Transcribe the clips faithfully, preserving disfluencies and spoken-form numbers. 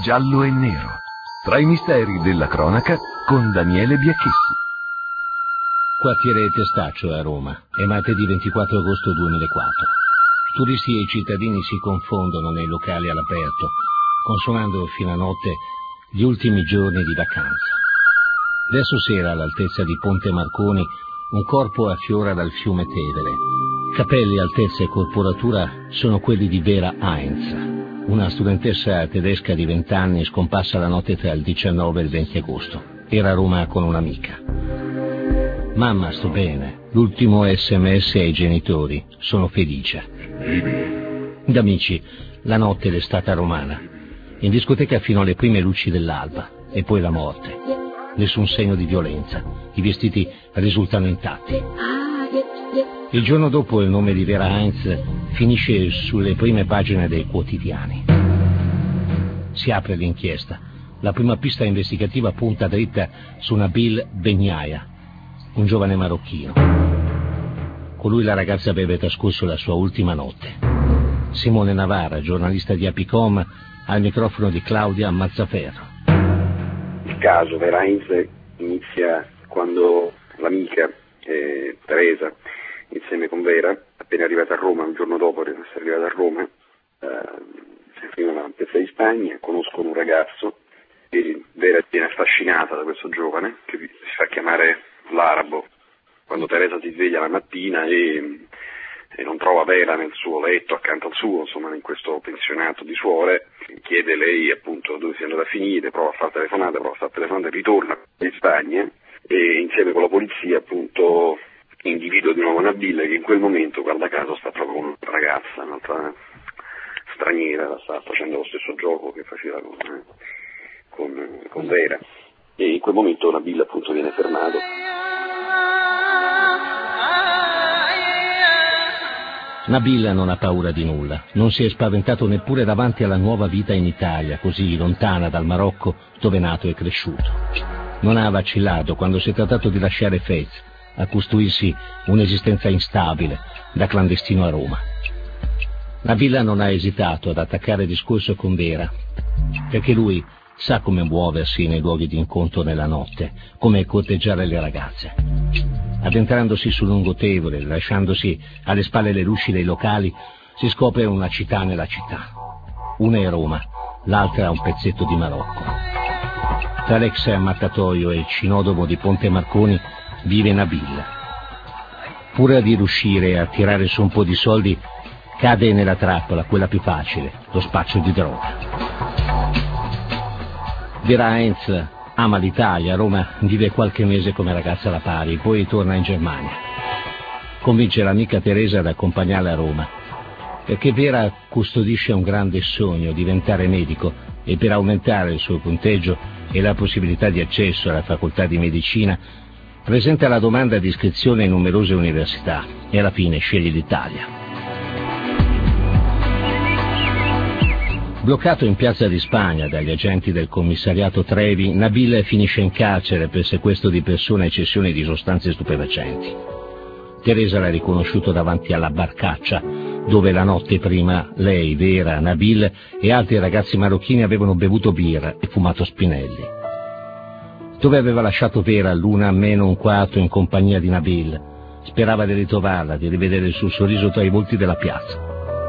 giallo e nero. Tra i misteri della cronaca con Daniele Biacchessi. Quartiere Testaccio a Roma, è martedì ventiquattro agosto duemilaquattro. Turisti e cittadini si confondono nei locali all'aperto, consumando fino a notte gli ultimi giorni di vacanza. Verso sera, all'altezza di Ponte Marconi, un corpo affiora dal fiume Tevere. Capelli, altezza e corporatura sono quelli di Vera Heinz, una studentessa tedesca di vent'anni scomparsa la notte tra il diciannove e il venti agosto. Era a Roma con un'amica. Mamma, sto bene. L'ultimo sms ai genitori. Sono felice. D'amici, la notte l'estate romana. In discoteca fino alle prime luci dell'alba. E poi la morte. Nessun segno di violenza. I vestiti risultano intatti. Il giorno dopo il nome di Vera Heinz finisce sulle prime pagine dei quotidiani. Si apre l'inchiesta. La prima pista investigativa punta dritta su Nabil Begnaya, un giovane marocchino. Con lui la ragazza avrebbe trascorso la sua ultima notte. Simone Navarra, giornalista di Apicom, al microfono di Claudia Mazzaferro. Il caso Vera Heinz inizia quando l'amica eh, Teresa, insieme con Vera, appena arrivata a Roma, un giorno dopo di essere arrivata a Roma, eh, si esprimono alla Piazza di Spagna, conoscono un ragazzo e Vera viene affascinata da questo giovane che si fa chiamare l'arabo. Quando Teresa si sveglia la mattina e, e non trova Vera nel suo letto accanto al suo, insomma in questo pensionato di suore, chiede lei appunto dove sia andata a finire, prova a fare telefonate, prova a fare telefonate, ritorna in Spagna e insieme con la polizia appunto individua di nuovo Nabil, che in quel momento, guarda caso, sta proprio con una ragazza, un'altra straniera, sta facendo lo stesso gioco che faceva con, eh, con, con Vera, e in quel momento Nabil appunto viene fermato. Nabil non ha paura di nulla, non si è spaventato neppure davanti alla nuova vita in Italia, così lontana dal Marocco dove è nato e cresciuto. Non ha vacillato quando si è trattato di lasciare Fez, a costruirsi un'esistenza instabile da clandestino a Roma. Nabil non ha esitato ad attaccare il discorso con Vera, perché lui sa come muoversi nei luoghi di incontro nella notte, come corteggiare le ragazze. Addentrandosi sul Lungotevole, lasciandosi alle spalle le luci dei locali, si scopre una città nella città. Una è Roma, l'altra un pezzetto di Marocco. Tra l'ex ammattatoio e il cinodomo di Ponte Marconi vive Nabil. Pur di riuscire a tirare su un po' di soldi, cade nella trappola, quella più facile, lo spaccio di droga. Vera Heinz ama l'Italia, a Roma vive qualche mese come ragazza alla pari, poi torna in Germania. Convince l'amica Teresa ad accompagnarla a Roma, perché Vera custodisce un grande sogno, diventare medico, e per aumentare il suo punteggio e la possibilità di accesso alla facoltà di medicina, presenta la domanda di iscrizione in numerose università e alla fine sceglie l'Italia. Bloccato in Piazza di Spagna dagli agenti del commissariato Trevi, Nabil finisce in carcere per sequestro di persone e cessione di sostanze stupefacenti. Teresa l'ha riconosciuto davanti alla barcaccia, dove la notte prima lei, Vera, Nabil e altri ragazzi marocchini avevano bevuto birra e fumato spinelli. Dove aveva lasciato Vera l'una meno un quarto in compagnia di Nabil, sperava di ritrovarla, di rivedere il suo sorriso tra i volti della piazza.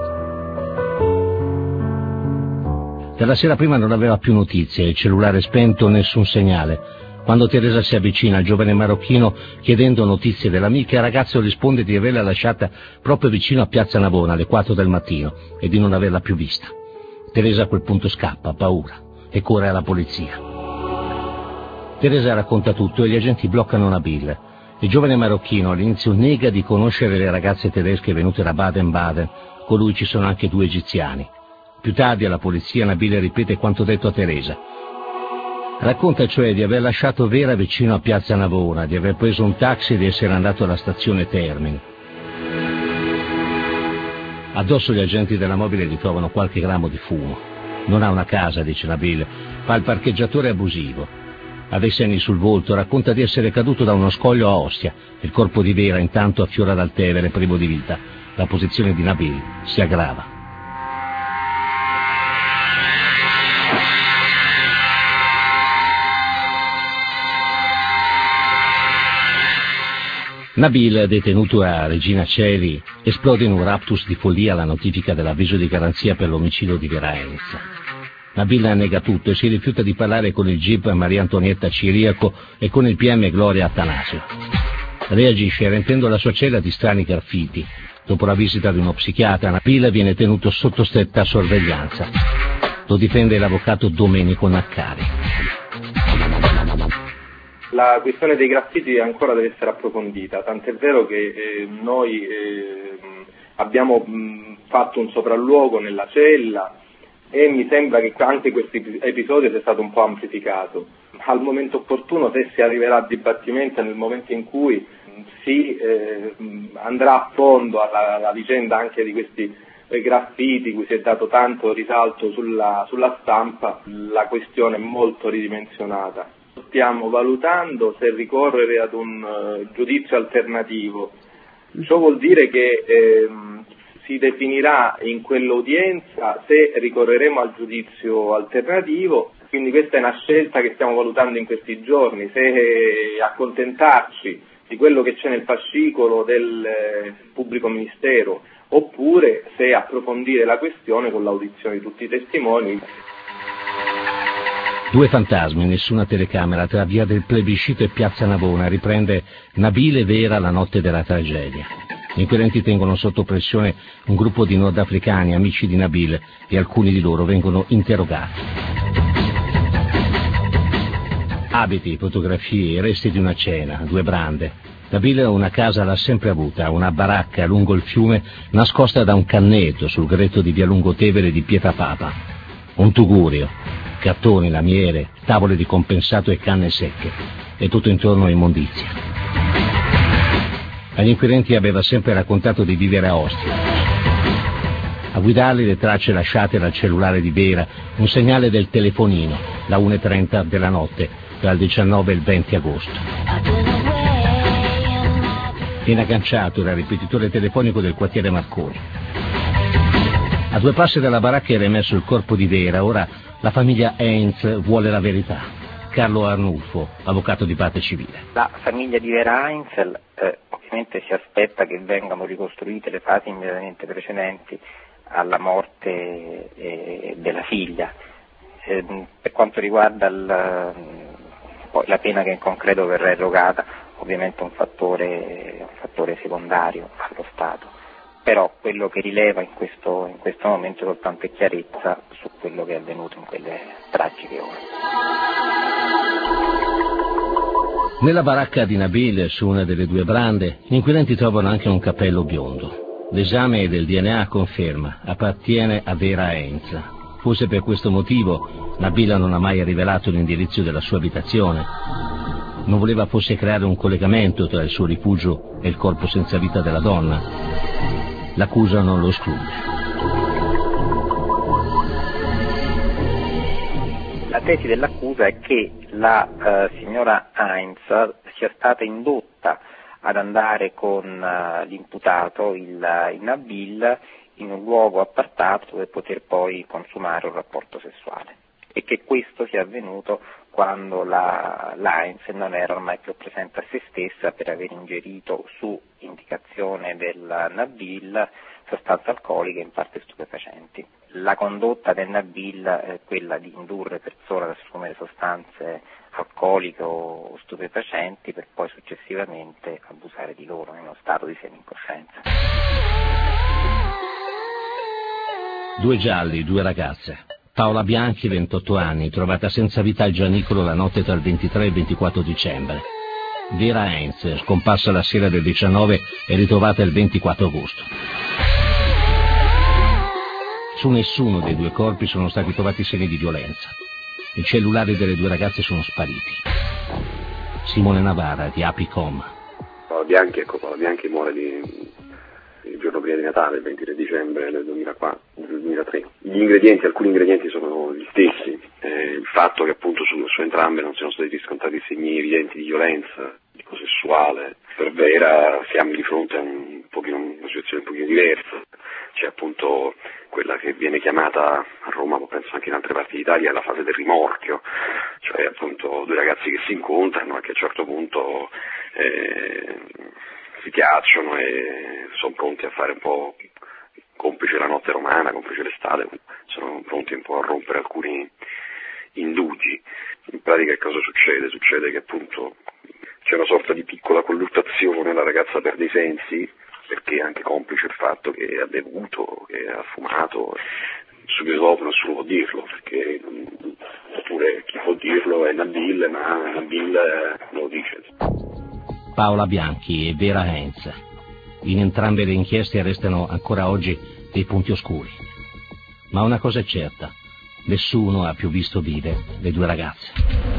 Dalla sera prima non aveva più notizie, il cellulare spento, nessun segnale. Quando Teresa si avvicina al giovane marocchino chiedendo notizie dell'amica, il ragazzo risponde di averla lasciata proprio vicino a Piazza Navona alle quattro del mattino e di non averla più vista. Teresa a quel punto scappa, ha paura, e corre alla polizia. Teresa racconta tutto e gli agenti bloccano Nabil. Il giovane marocchino all'inizio nega di conoscere le ragazze tedesche venute da Baden-Baden, con lui ci sono anche due egiziani. Più tardi alla polizia Nabil ripete quanto detto a Teresa. Racconta cioè di aver lasciato Vera vicino a Piazza Navona, di aver preso un taxi e di essere andato alla stazione Termini. Addosso gli agenti della mobile gli trovano qualche grammo di fumo. Non ha una casa, dice Nabil, fa il parcheggiatore abusivo. Ha dei segni sul volto, racconta di essere caduto da uno scoglio a Ostia. Il corpo di Vera intanto affiora dal Tevere, privo di vita. La posizione di Nabil si aggrava. Nabil, detenuto a Regina Coeli, esplode in un raptus di follia alla notifica dell'avviso di garanzia per l'omicidio di Vera Heinz. Nabil nega tutto e si rifiuta di parlare con il G I P Maria Antonietta Ciriaco e con il P M Gloria Attanasio. Reagisce riempiendo la sua cella di strani graffiti. Dopo la visita di uno psichiatra, Nabil viene tenuto sotto stretta sorveglianza. Lo difende l'avvocato Domenico Naccari. La questione dei graffiti ancora deve essere approfondita, tant'è vero che eh, noi eh, abbiamo mh, fatto un sopralluogo nella cella e mi sembra che anche questo episodio sia stato un po' amplificato. Al momento opportuno, se si arriverà a dibattimento, nel momento in cui si eh, andrà a fondo alla, alla vicenda anche di questi eh, graffiti cui si è dato tanto risalto sulla, sulla stampa, la questione è molto ridimensionata. Stiamo valutando se ricorrere ad un uh, giudizio alternativo. Ciò vuol dire che ehm, si definirà in quell'udienza se ricorreremo al giudizio alternativo, quindi questa è una scelta che stiamo valutando in questi giorni, se eh, accontentarci di quello che c'è nel fascicolo del eh, pubblico ministero oppure se approfondire la questione con l'audizione di tutti i testimoni. Due fantasmi, nessuna telecamera, tra via del Plebiscito e piazza Navona, riprende Nabil e Vera la notte della tragedia. Gli inquirenti tengono sotto pressione un gruppo di nordafricani, amici di Nabil, e alcuni di loro vengono interrogati. Abiti, fotografie, i resti di una cena, due brande. Nabil una casa l'ha sempre avuta, una baracca lungo il fiume, nascosta da un canneto sul gretto di via Lungotevere di Pietrapapa. Un tugurio. Cartoni, lamiere, tavole di compensato e canne secche, e tutto intorno a immondizia. Agli inquirenti aveva sempre raccontato di vivere a Ostia. A guidarli le tracce lasciate dal cellulare di Vera, un segnale del telefonino, la una e trenta della notte, tra il diciannove e il venti agosto. Viene agganciato era il ripetitore telefonico del quartiere Marconi. A due passi dalla baracca era emerso il corpo di Vera, ora la famiglia Heinz vuole la verità. Carlo Arnulfo, avvocato di parte civile. La famiglia di Vera Heinz eh, ovviamente si aspetta che vengano ricostruite le fasi immediatamente precedenti alla morte eh, della figlia. Eh, per quanto riguarda il, poi la pena che in concreto verrà erogata, ovviamente un fattore, un fattore secondario allo Stato. Però quello che rileva in questo, in questo momento soltanto è chiarezza su quello che è avvenuto in quelle tragiche ore. Nella baracca di Nabil, su una delle due brande, gli inquirenti trovano anche un cappello biondo. L'esame del D N A conferma, appartiene a Vera Heinz. Forse per questo motivo Nabil non ha mai rivelato l'indirizzo della sua abitazione. Non voleva forse creare un collegamento tra il suo rifugio e il corpo senza vita della donna. L'accusa non lo esclude. La tesi dell'accusa è che la eh, signora Heinz sia stata indotta ad andare con uh, l'imputato, il, il Nabil, in un luogo appartato dove poter poi consumare un rapporto sessuale e che questo sia avvenuto quando la, la Heinz non era ormai più presente a se stessa per aver ingerito su indicazione del Nabil sostanze alcoliche, in parte stupefacenti. La condotta del Nabil è quella di indurre persone ad assumere sostanze alcoliche o stupefacenti per poi successivamente abusare di loro in uno stato di semi-incoscienza. Due gialli, due ragazze. Paola Bianchi, ventotto anni, trovata senza vita al Gianicolo la notte tra il ventitré e il ventiquattro dicembre. Vera Heinz, scomparsa la sera del diciannove e ritrovata il ventiquattro agosto. Su nessuno dei due corpi sono stati trovati segni di violenza. I cellulari delle due ragazze sono spariti. Simone Navarra, di Apicom. Paola Bianchi, ecco, Paola Bianchi muore di... il giorno prima di Natale, il ventitré dicembre del duemilaquattro, del duemilatré. Gli ingredienti, alcuni ingredienti sono gli stessi, eh, il fatto che appunto su, su entrambe non siano stati riscontrati segni evidenti di violenza, di tipo sessuale. Per Vera siamo di fronte a un pochino, una situazione un pochino diversa, c'è appunto quella che viene chiamata a Roma, ma penso anche in altre parti d'Italia, la fase del rimorchio, cioè appunto due ragazzi che si incontrano e che a un certo punto eh, si piacciono e sono pronti a fare un po', complice la notte romana, complice l'estate, sono pronti un po' a rompere alcuni indugi. In pratica che cosa succede? Succede che appunto c'è una sorta di piccola colluttazione, la ragazza perde i sensi, perché è anche complice il fatto che ha bevuto, che ha fumato, subito dopo nessuno può dirlo, perché oppure chi può dirlo è Nabil, ma Nabil non lo dice. Paola Bianchi e Vera Heinz. In entrambe le inchieste restano ancora oggi dei punti oscuri. Ma una cosa è certa, nessuno ha più visto vive le due ragazze.